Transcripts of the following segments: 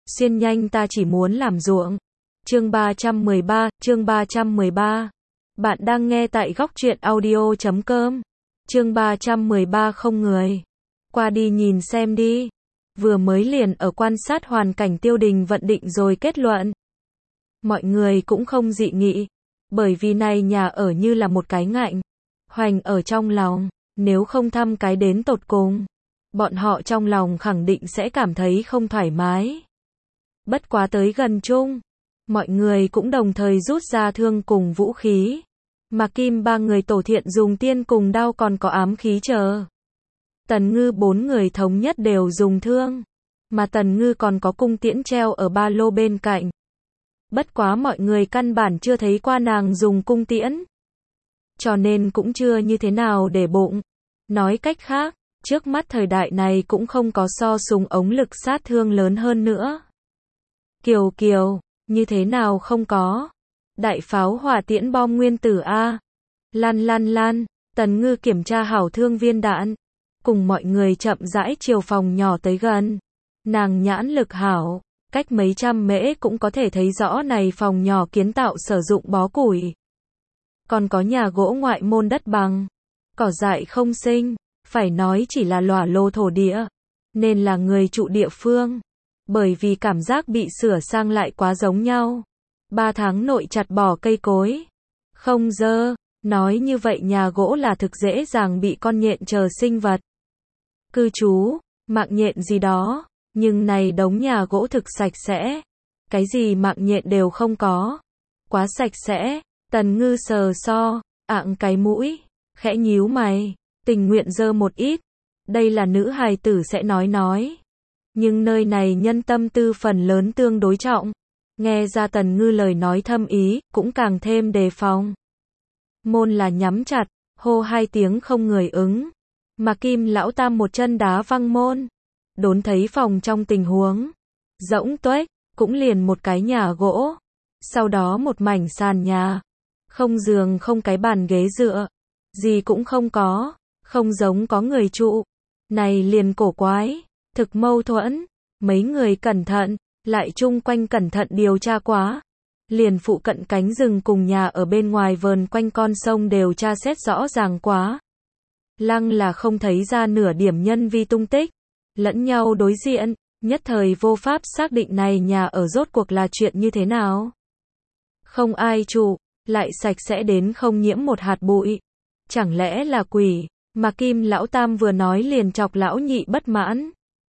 Xuyên nhanh ta chỉ muốn làm ruộng. Chương 313. Bạn đang nghe tại góc truyện audio.com. Chương 313 không người. Qua đi nhìn xem đi. Vừa mới liền ở quan sát hoàn cảnh Tiêu Đình vận định rồi kết luận. Mọi người cũng không dị nghị. Bởi vì này nhà ở như là một cái ngạnh. Hoành ở trong lòng. Nếu không thăm cái đến tột cùng. Bọn họ trong lòng khẳng định sẽ cảm thấy không thoải mái. Bất quá tới gần chung. Mọi người cũng đồng thời rút ra thương cùng vũ khí. Mà Kim ba người tổ thiện dùng tiên cùng đao còn có ám khí chờ. Tần Ngư 4 người thống nhất đều dùng thương. Mà Tần Ngư còn có cung tiễn treo ở ba lô bên cạnh. Bất quá mọi người căn bản chưa thấy qua nàng dùng cung tiễn. Cho nên cũng chưa như thế nào để bụng. Nói cách khác, trước mắt thời đại này cũng không có so súng ống lực sát thương lớn hơn nữa. Kiều, như thế nào không có? Đại pháo hỏa tiễn bom nguyên tử A. Lan, Tần Ngư kiểm tra hảo thương viên đạn. Cùng mọi người chậm rãi chiều phòng nhỏ tới gần. Nàng nhãn lực hảo, cách mấy trăm mễ cũng có thể thấy rõ này phòng nhỏ kiến tạo sử dụng bó củi. Còn có nhà gỗ ngoại môn đất bằng. Cỏ dại không sinh, phải nói chỉ là lòa lô thổ địa. Nên là người trụ địa phương. Bởi vì cảm giác bị sửa sang lại quá giống nhau. 3 tháng nội chặt bỏ cây cối. Không dơ, nói như vậy nhà gỗ là thực dễ dàng bị con nhện chờ sinh vật. Cư trú, mạng nhện gì đó, nhưng này đống nhà gỗ thực sạch sẽ. Cái gì mạng nhện đều không có. Quá sạch sẽ, Tần Ngư sờ ạng cái mũi, khẽ nhíu mày, tình nguyện dơ một ít. Đây là nữ hài tử sẽ nói. Nhưng nơi này nhân tâm tư phần lớn tương đối trọng. Nghe ra Tần Ngư lời nói thâm ý, cũng càng thêm đề phòng. Môn là nhắm chặt, hô 2 tiếng không người ứng. Mà Kim lão tam một chân đá văng môn. Đốn thấy phòng trong tình huống. Rỗng tuếch, cũng liền một cái nhà gỗ. Sau đó một mảnh sàn nhà. Không giường không cái bàn ghế dựa. Gì cũng không có. Không giống có người trụ. Này liền cổ quái. Thực mâu thuẫn. Mấy người cẩn thận. Lại chung quanh cẩn thận điều tra quá. Liền phụ cận cánh rừng cùng nhà ở bên ngoài vờn quanh con sông đều tra xét rõ ràng quá. Lăng là không thấy ra nửa điểm nhân vi tung tích. Lẫn nhau đối diện, nhất thời vô pháp xác định này nhà ở rốt cuộc là chuyện như thế nào. Không ai trụ, lại sạch sẽ đến không nhiễm một hạt bụi. Chẳng lẽ là quỷ, mà Kim lão tam vừa nói liền chọc lão nhị bất mãn.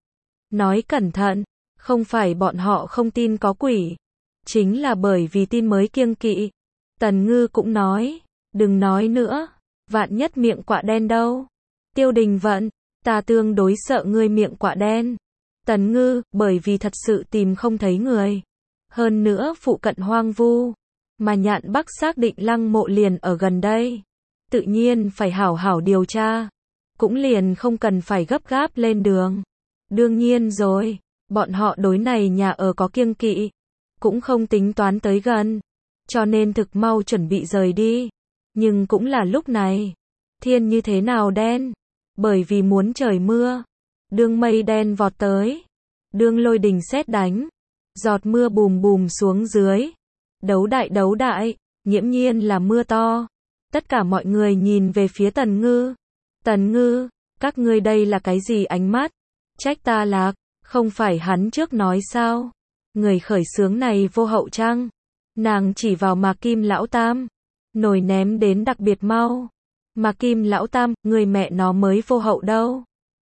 Nói cẩn thận, không phải bọn họ không tin có quỷ. Chính là bởi vì tin mới kiêng kỵ. Tần Ngư cũng nói, đừng nói nữa, vạn nhất miệng quạ đen đâu. Tiêu Đình vận, ta tương đối sợ ngươi miệng quạ đen. Tần Ngư, bởi vì thật sự tìm không thấy người. Hơn nữa phụ cận hoang vu. Mà Nhạn Bắc xác định lăng mộ liền ở gần đây. Tự nhiên phải hảo hảo điều tra. Cũng liền không cần phải gấp gáp lên đường. Đương nhiên rồi, bọn họ đối này nhà ở có kiêng kỵ. Cũng không tính toán tới gần. Cho nên thực mau chuẩn bị rời đi. Nhưng cũng là lúc này. Thiên như thế nào đen? Bởi vì muốn trời mưa. Đương mây đen vọt tới. Đương lôi đình sét đánh. Giọt mưa bùm bùm xuống dưới. Đấu đại, nghiễm nhiên là mưa to. Tất cả mọi người nhìn về phía Tần Ngư. Tần Ngư, các ngươi đây là cái gì ánh mắt? Trách ta lạc, không phải hắn trước nói sao? Người khởi xướng này vô hậu chăng? Nàng chỉ vào Mạc Kim lão tam. Nổi ném đến đặc biệt mau. Mạc Kim lão tam, người mẹ nó mới vô hậu đâu.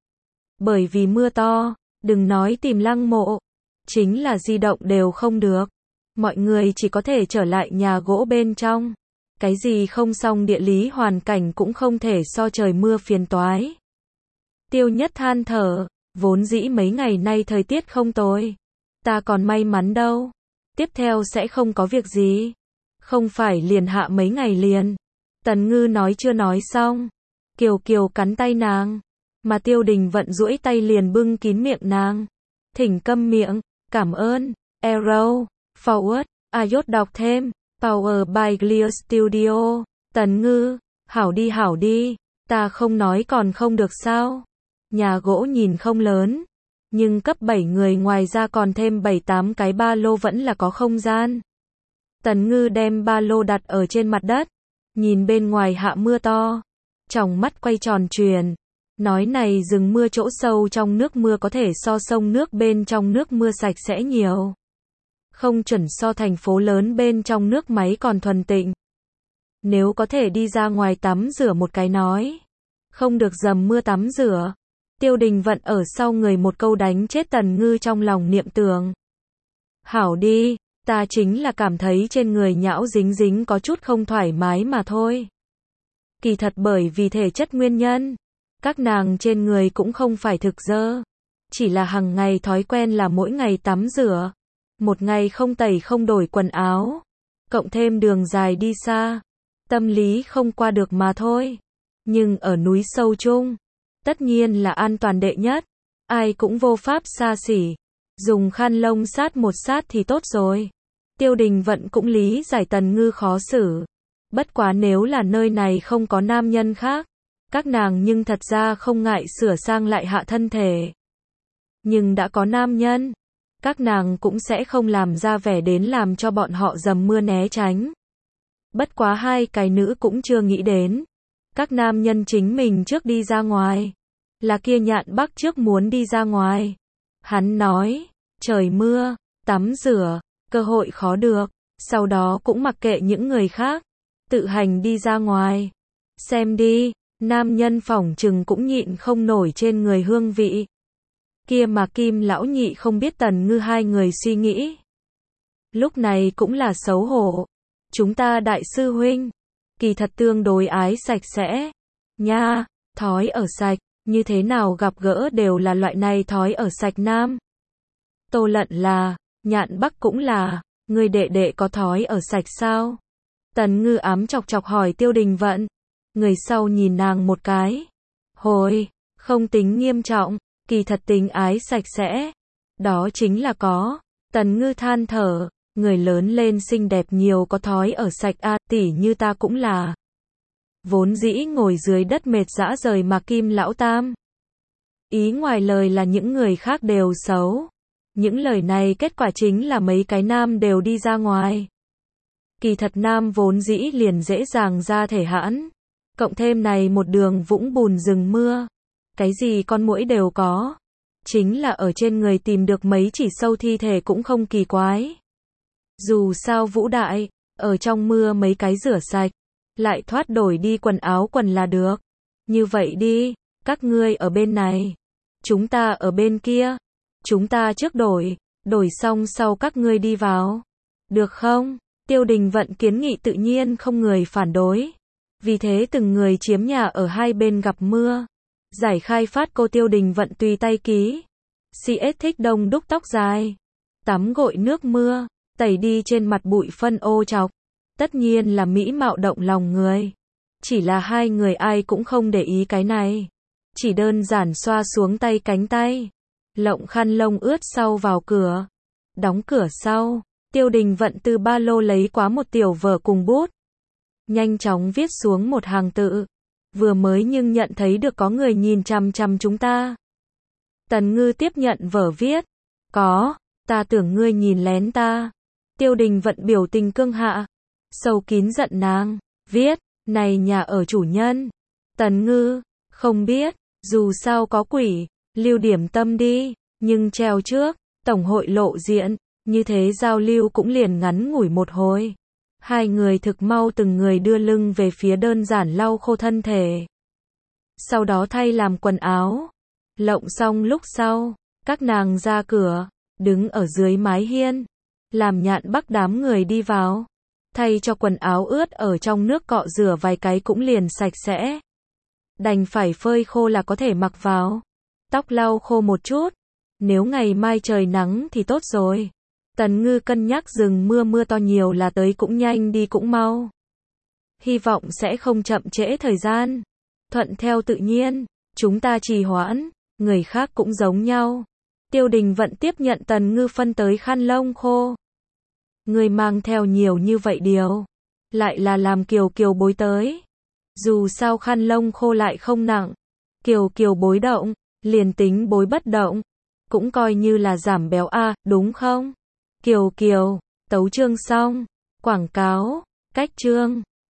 Bởi vì mưa to, đừng nói tìm lăng mộ. Chính là di động đều không được. Mọi người chỉ có thể trở lại nhà gỗ bên trong. Cái gì không xong địa lý hoàn cảnh cũng không thể so trời mưa phiền toái. Tiêu Nhất than thở, vốn dĩ mấy ngày nay thời tiết không tồi. Ta còn may mắn đâu. Tiếp theo sẽ không có việc gì. Không phải liền hạ mấy ngày liền. Tần Ngư nói chưa nói xong. Kiều cắn tay nàng. Mà Tiêu Đình vận duỗi tay liền bưng kín miệng nàng. Thỉnh câm miệng, cảm ơn. Arrow, forward, iốt đọc thêm. Power by Clear Studio. Tần Ngư, hảo đi. Ta không nói còn không được sao. Nhà gỗ nhìn không lớn. Nhưng cấp 7 người ngoài ra còn thêm 7-8 cái ba lô vẫn là có không gian. Tần Ngư đem ba lô đặt ở trên mặt đất, nhìn bên ngoài hạ mưa to, tròng mắt quay tròn truyền, nói này rừng mưa chỗ sâu trong nước mưa có thể so sông nước bên trong nước mưa sạch sẽ nhiều. Không chuẩn so thành phố lớn bên trong nước máy còn thuần tịnh. Nếu có thể đi ra ngoài tắm rửa một cái nói, không được dầm mưa tắm rửa. Tiêu Đình Vận ở sau người một câu đánh chết Tần Ngư trong lòng niệm tường. Hảo đi, ta chính là cảm thấy trên người nhão dính dính có chút không thoải mái mà thôi. Kỳ thật bởi vì thể chất nguyên nhân, các nàng trên người cũng không phải thực dơ, chỉ là hàng ngày thói quen là mỗi ngày tắm rửa, một ngày không tẩy không đổi quần áo, cộng thêm đường dài đi xa, tâm lý không qua được mà thôi. Nhưng ở núi sâu chung, tất nhiên là an toàn đệ nhất, ai cũng vô pháp xa xỉ, dùng khăn lông sát một sát thì tốt rồi. Tiêu Đình Vận cũng lý giải Tần Ngư khó xử, bất quá nếu là nơi này không có nam nhân khác, các nàng nhưng thật ra không ngại sửa sang lại hạ thân thể. Nhưng đã có nam nhân, các nàng cũng sẽ không làm ra vẻ đến làm cho bọn họ dầm mưa né tránh. Bất quá hai cái nữ cũng chưa nghĩ đến, các nam nhân chính mình trước đi ra ngoài, là kia Nhạn Bắc trước muốn đi ra ngoài. Hắn nói, trời mưa, tắm rửa, cơ hội khó được, sau đó cũng mặc kệ những người khác, tự hành đi ra ngoài. Xem đi, nam nhân phỏng chừng cũng nhịn không nổi trên người hương vị. Kia mà Kim lão nhị không biết Tần Ngư hai người suy nghĩ. Lúc này cũng là xấu hổ. Chúng ta đại sư huynh, kỳ thật tương đối ái sạch sẽ. Nha, thói ở sạch, như thế nào gặp gỡ đều là loại này thói ở sạch nam. Tô Lận là, Nhạn Bắc cũng là, người đệ đệ có thói ở sạch sao? Tần Ngư ám chọc chọc hỏi Tiêu Đình Vận. Người sau nhìn nàng một cái. Hồi, không tính nghiêm trọng, kỳ thật tính ái sạch sẽ. Đó chính là có. Tần Ngư than thở, người lớn lên xinh đẹp nhiều có thói ở sạch a, tỉ như ta cũng là. Vốn dĩ ngồi dưới đất mệt dã rời mà Kim lão tam. Ý ngoài lời là những người khác đều xấu. Những lời này kết quả chính là mấy cái nam đều đi ra ngoài. Kỳ thật nam vốn dĩ liền dễ dàng ra thể hãn. Cộng thêm này một đường vũng bùn rừng mưa. Cái gì con muỗi đều có. Chính là ở trên người tìm được mấy chỉ sâu thi thể cũng không kỳ quái. Dù sao Vũ Đại, ở trong mưa mấy cái rửa sạch, lại thoát đổi đi quần áo quần là được. Như vậy đi, các ngươi ở bên này, chúng ta ở bên kia. Chúng ta trước đổi xong sau các ngươi đi vào. Được không? Tiêu Đình Vận kiến nghị tự nhiên không người phản đối. Vì thế từng người chiếm nhà ở hai bên gặp mưa. Giải khai phát cô Tiêu Đình Vận tùy tay ký. CS thích đông đúc tóc dài. Tắm gội nước mưa, tẩy đi trên mặt bụi phân ô chọc. Tất nhiên là mỹ mạo động lòng người. Chỉ là hai người ai cũng không để ý cái này. Chỉ đơn giản xoa xuống tay cánh tay. Lộng khăn lông ướt sau vào cửa. Đóng cửa sau, Tiêu Đình Vận từ ba lô lấy quá một tiểu vở cùng bút. Nhanh chóng viết xuống một hàng tự. Vừa mới nhưng nhận thấy được có người nhìn chằm chằm chúng ta. Tần Ngư tiếp nhận vở viết. Có, ta tưởng ngươi nhìn lén ta. Tiêu Đình Vận biểu tình cương hạ. Sâu kín giận nàng. Viết, này nhà ở chủ nhân. Tần Ngư, không biết, dù sao có quỷ. Lưu điểm tâm đi, nhưng treo trước, tổng hội lộ diện, như thế giao lưu cũng liền ngắn ngủi một hồi. Hai người thực mau từng người đưa lưng về phía đơn giản lau khô thân thể. Sau đó thay làm quần áo. Lộng xong lúc sau, các nàng ra cửa, đứng ở dưới mái hiên, làm Nhạn Bắc đám người đi vào. Thay cho quần áo ướt ở trong nước cọ rửa vài cái cũng liền sạch sẽ. Đành phải phơi khô là có thể mặc vào. Tóc lau khô một chút. Nếu ngày mai trời nắng thì tốt rồi. Tần Ngư cân nhắc rừng mưa to nhiều là tới cũng nhanh đi cũng mau. Hy vọng sẽ không chậm trễ thời gian. Thuận theo tự nhiên. Chúng ta trì hoãn. Người khác cũng giống nhau. Tiêu Đình Vận tiếp nhận Tần Ngư phân tới khăn lông khô. Người mang theo nhiều như vậy điều. Lại là làm Kiều bối tới. Dù sao khăn lông khô lại không nặng. Kiều bối động. Liền tính bối bất động, cũng coi như là giảm béo a, đúng không? Kiều Kiều, tấu chương xong. Quảng cáo, cách chương.